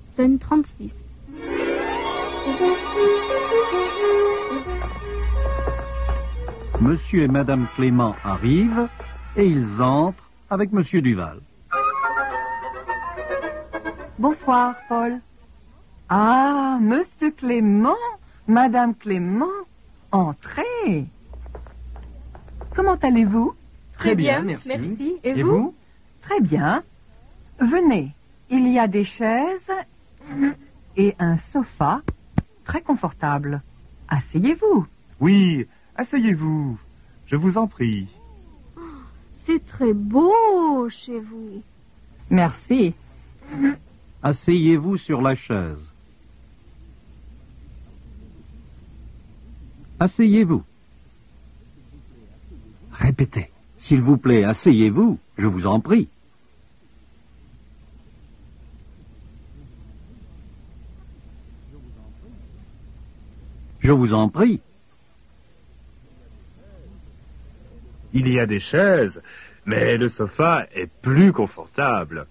Scène 36. Monsieur et Madame Clément arrivent et ils entrent avec Monsieur Duval. Bonsoir, Paul. Ah, Monsieur Clément, Madame Clément, entrez. Comment allez-vous? Très bien, merci. Et vous? Très bien. Venez, il y a des chaises et un sofa très confortable. Asseyez-vous. Oui, asseyez-vous. Je vous en prie. C'est très beau chez vous. Merci. Asseyez-vous sur la chaise. Asseyez-vous. Répétez. S'il vous plaît, asseyez-vous, je vous en prie. Je vous en prie. Il y a des chaises, mais le sofa est plus confortable.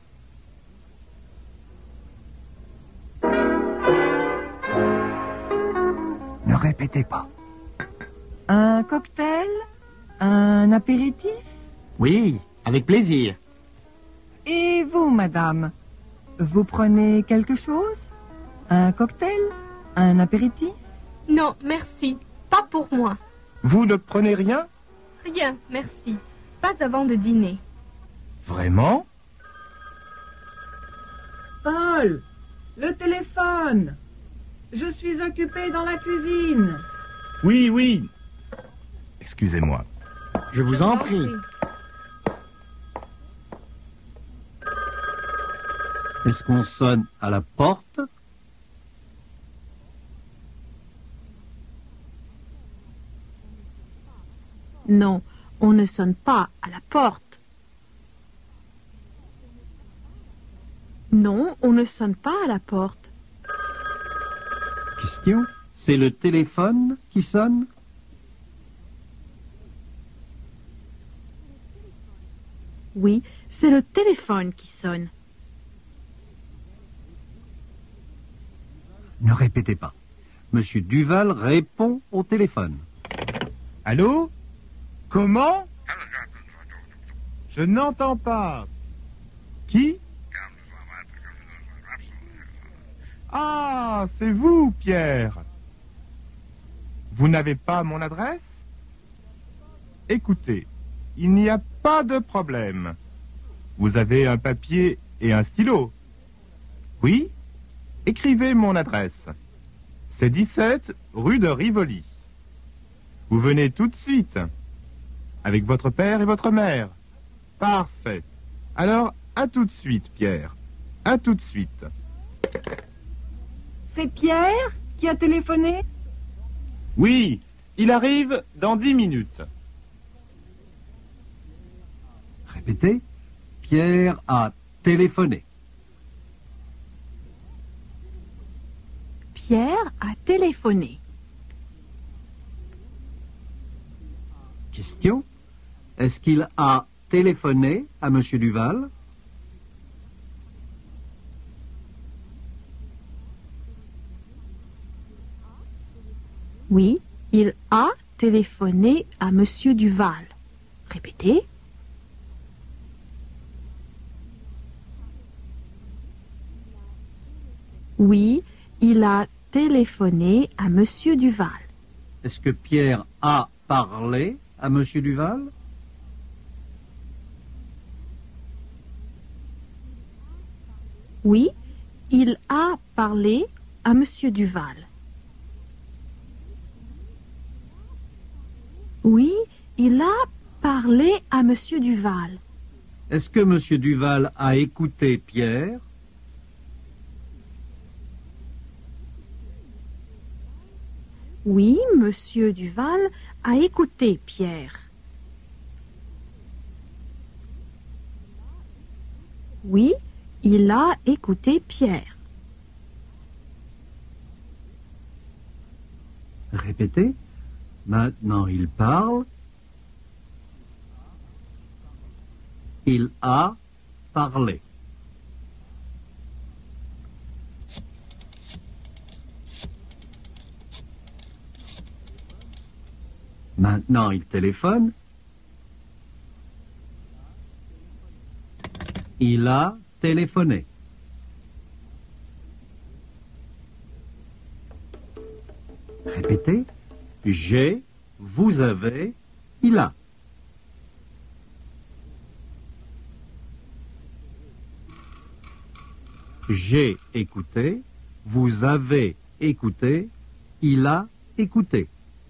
Ne répétez pas. Un cocktail? Un apéritif? Oui, avec plaisir. Et vous, madame, vous prenez quelque chose? Un cocktail? Un apéritif? Non, merci. Pas pour moi. Vous ne prenez rien? Rien, merci. Pas avant de dîner. Vraiment? Paul, le téléphone. Je suis occupée dans la cuisine. Oui, oui. Excusez-moi. Je vous en prie. Est-ce qu'on sonne à la porte? Non, on ne sonne pas à la porte. Non, on ne sonne pas à la porte. Question. C'est le téléphone qui sonne? Oui, c'est le téléphone qui sonne. Ne répétez pas. Monsieur Duval répond au téléphone. Allô? Comment? Je n'entends pas. Qui? Ah, c'est vous, Pierre. Vous n'avez pas mon adresse? Écoutez, il n'y a pas de problème. Vous avez un papier et un stylo? Oui? Écrivez mon adresse. C'est 17 rue de Rivoli. Vous venez tout de suite. Avec votre père et votre mère. Parfait. Alors, à tout de suite, Pierre. À tout de suite. C'est Pierre qui a téléphoné? Oui, il arrive dans 10 minutes. Répétez. Pierre a téléphoné. Pierre a téléphoné. Question. Est-ce qu'il a téléphoné à Monsieur Duval? Oui, il a téléphoné à Monsieur Duval. Répétez. Oui, il a téléphoné à Monsieur Duval. Est-ce que Pierre a parlé à Monsieur Duval? Oui, il a parlé à Monsieur Duval. Oui, il a parlé à Monsieur Duval. Est-ce que Monsieur Duval a écouté Pierre? Oui, Monsieur Duval a écouté Pierre. Oui, il a écouté Pierre. Répétez. Maintenant, il parle. Il a parlé. Maintenant, il téléphone. Il a téléphoné. Répétez. J'ai, vous avez, il a. J'ai écouté, vous avez écouté, il a écouté.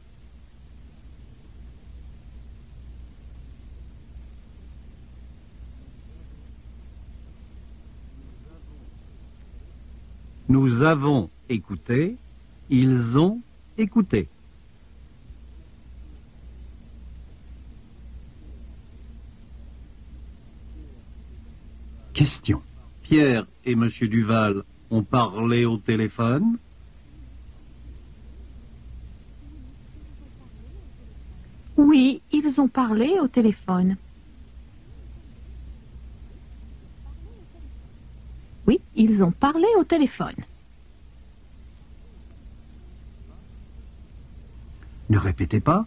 Nous avons écouté, ils ont écouté. Question. Pierre et Monsieur Duval ont parlé au téléphone. Oui, ils ont parlé au téléphone. Oui, ils ont parlé au téléphone. Ne répétez pas.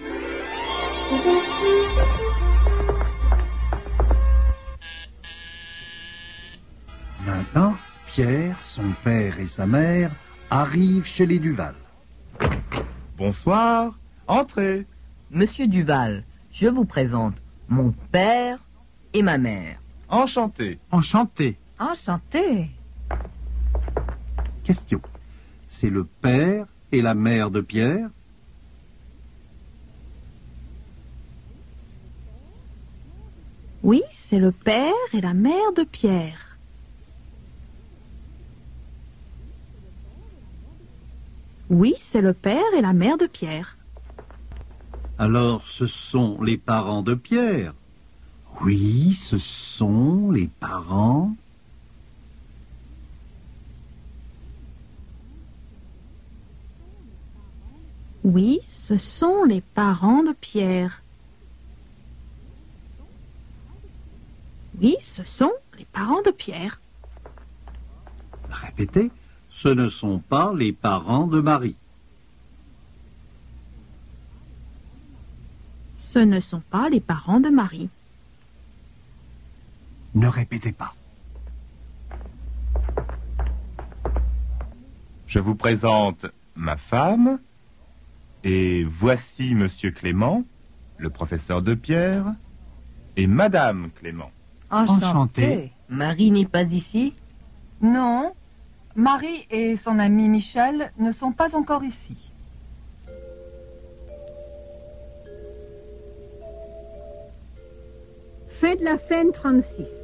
Maintenant, Pierre, son père et sa mère arrivent chez les Duval. Bonsoir. Entrez. Monsieur Duval, je vous présente mon père et ma mère. Enchanté. Enchanté. Enchanté. Question. C'est le père et la mère de Pierre? Oui, c'est le père et la mère de Pierre. Oui, c'est le père et la mère de Pierre. Alors, ce sont les parents de Pierre? Oui, ce sont les parents. Oui, ce sont les parents de Pierre. Oui, ce sont les parents de Pierre. Répétez, ce ne sont pas les parents de Marie. Ce ne sont pas les parents de Marie. Ne répétez pas. Je vous présente ma femme. Et voici Monsieur Clément, le professeur de Pierre, et Madame Clément. Enchanté. Marie n'est pas ici? Non, Marie et son ami Michel ne sont pas encore ici. Fin de la scène 36.